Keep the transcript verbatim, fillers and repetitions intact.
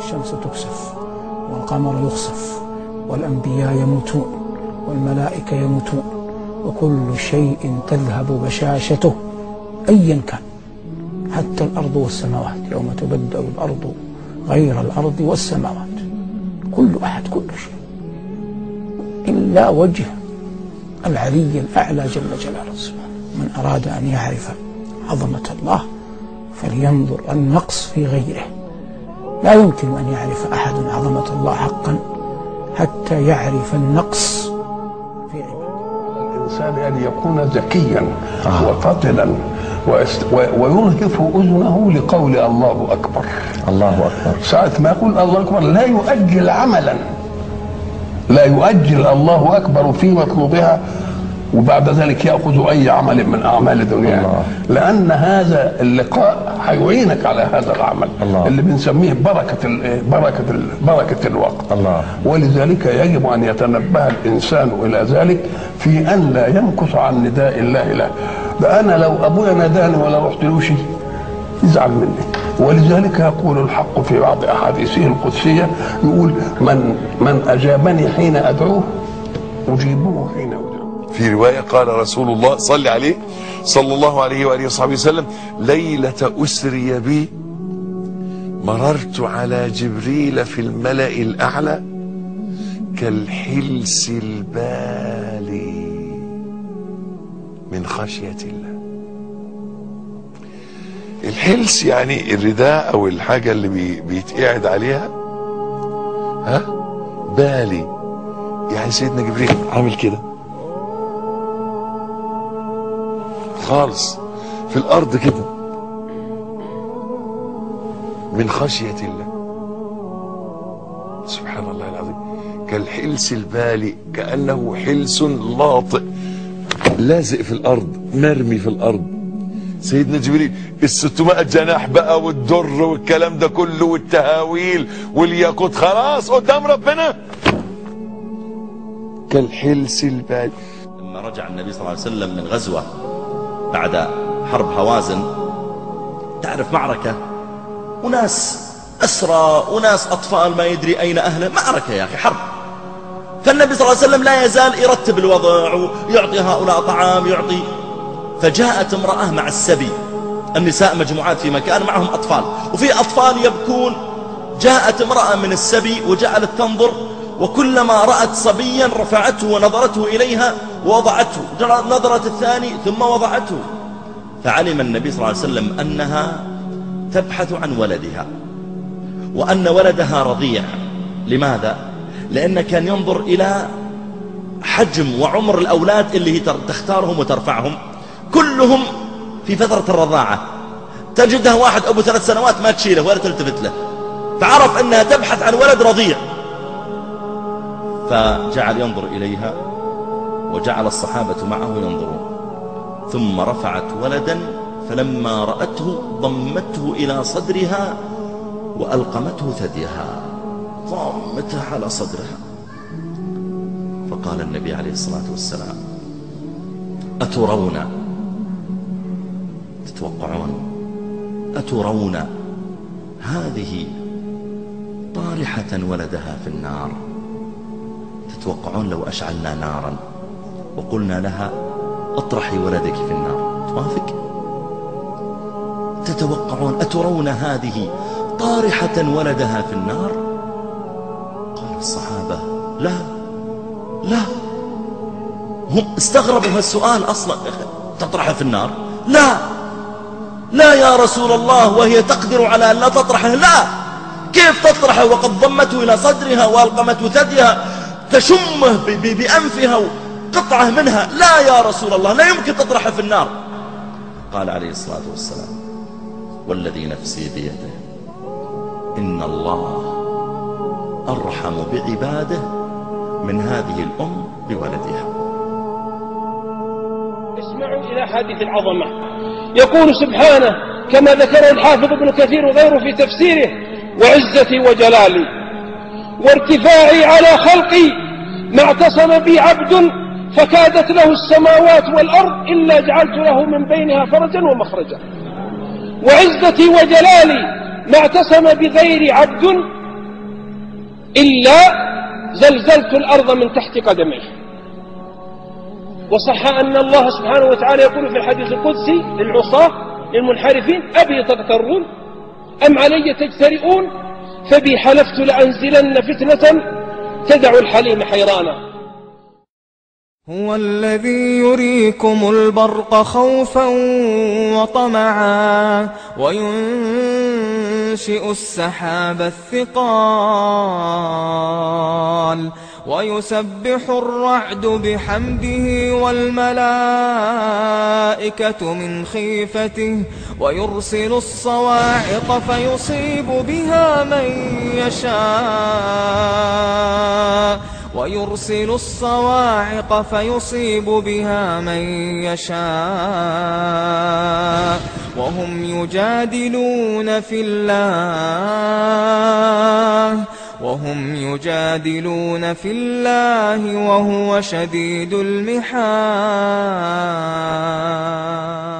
الشمس تكسف والقمر يخسف والأنبياء يموتون والملائكة يموتون وكل شيء تذهب بشاشته أيا كان، حتى الأرض والسماوات، يوم تبدل الأرض غير الأرض والسماوات، كل أحد كل شيء إلا وجه العلي الأعلى جل جلاله سبحانه. من أراد أن يعرف عظمة الله فلينظر النقص في غيره. لا يمكن أن يعرف أحد عظمة الله حقا حتى يعرف النقص في عباده. الإنسان أن يكون ذكيا آه. وفطنا ويرهف أذنه لقول الله أكبر. الله أكبر. ساعة ما يقول الله أكبر لا يؤجل عملا، لا يؤجل الله أكبر في مطلوبها وبعد ذلك يأخذ أي عمل من أعمال الدنيا، لأن هذا اللقاء هيعينك على هذا العمل الله. اللي بنسميه بركة ال بركة ال بركة الوقت الله. ولذلك يجب أن يتنبه الإنسان إلى ذلك في أن لا يمكث عن نداء الله له. ده أنا لو أبويا ناداني ولا رحت له شيء يزعل مني. ولذلك يقول الحق في بعض أحاديثه القدسية، يقول من من أجابني حين أدعوه أجيبه حين أدعوه. في رواية قال رسول الله صلى عليه صلى الله عليه وآله وصحبه وسلم: ليلة أسري بي مررت على جبريل في الملأ الأعلى كالحلس البالي من خشية الله. الحلس يعني الرداء أو الحاجة اللي بي بيتقعد عليها، ها بالي، يعني سيدنا جبريل عامل كده خالص في الارض كده من خشية الله. سبحان الله العظيم. كالحلس البالي، كأنه حلس لاطئ لازق في الارض مرمي في الارض. سيدنا جبريل الستمائة جناح بقى والدر والكلام ده كله والتهاويل والياقوت خلاص قدام ربنا كالحلس البالي. لما رجع النبي صلى الله عليه وسلم من غزوة بعد حرب هوازن، تعرف معركة وناس أسرى وناس أطفال ما يدري أين أهله، معركة يا أخي حرب. فالنبي صلى الله عليه وسلم لا يزال يرتب الوضع ويعطي هؤلاء طعام يعطي. فجاءت امرأة مع السبي، النساء مجموعات في مكان معهم أطفال وفي أطفال يبكون. جاءت امرأة من السبي وجعلت تنظر، وكلما رأت صبيا رفعته ونظرته إليها ووضعته، نظرت الثاني ثم وضعته. فعلم النبي صلى الله عليه وسلم أنها تبحث عن ولدها وأن ولدها رضيع. لماذا؟ لأن كان ينظر إلى حجم وعمر الأولاد اللي هي تختارهم وترفعهم، كلهم في فترة الرضاعة. تجدها واحد أبو ثلاث سنوات ما تشيله ولا تلتفت له، فعرف أنها تبحث عن ولد رضيع، فجعل ينظر إليها وجعل الصحابة معه ينظرون. ثم رفعت ولدا فلما رأته ضمته إلى صدرها وألقمته ثديها، ضمتها على صدرها. فقال النبي عليه الصلاة والسلام: أترون تتوقعون أترون هذه طارحة ولدها في النار؟ تتوقعون لو أشعلنا نارا وقلنا لها اطرحي ولدك في النار توافق؟ تتوقعون أترون هذه طارحة ولدها في النار؟ قال الصحابة: لا لا. هم استغربوا هالسؤال أصلا، تطرحه في النار؟ لا لا يا رسول الله، وهي تقدر على أن لا تطرحه. لا، كيف تطرحه وقد ضمته إلى صدرها وألقمته ثديها تشمه بأنفها قطعة منها؟ لا يا رسول الله، لا يمكن تطرحه في النار. قال عليه الصلاة والسلام: والذي نفسي بيده إن الله أرحم بعباده من هذه الأم بولدها. اسمعوا إلى حديث العظمة. يقول سبحانه كما ذكره الحافظ ابن كثير وغيره في تفسيره: وعزتي وجلالي وارتفاعي على خلقي ما اعتصم بي عبد فكادت له السماوات والأرض إلا جعلت له من بينها فرجا ومخرجا. وعزتي وجلالي ما اعتصم بغير عبد إلا زلزلت الأرض من تحت قدميه. وصح أن الله سبحانه وتعالى يقول في الحديث القدسي للعصاة للمنحرفين: أبي تغترون أم علي تجترئون فبي حلفت لأنزلن فتنة تدع الحليم حيرانا. هو الذي يريكم البرق خوفا وطمعا وينشئ السحاب الثقال ويسبح الرعد بحمده والملائكة من خيفته ويرسل الصواعق فيصيب بها من يشاء ويرسل الصواعق فيصيب بها من يشاء وهم يجادلون في الله وهم يجادلون في الله وهو شديد المحال.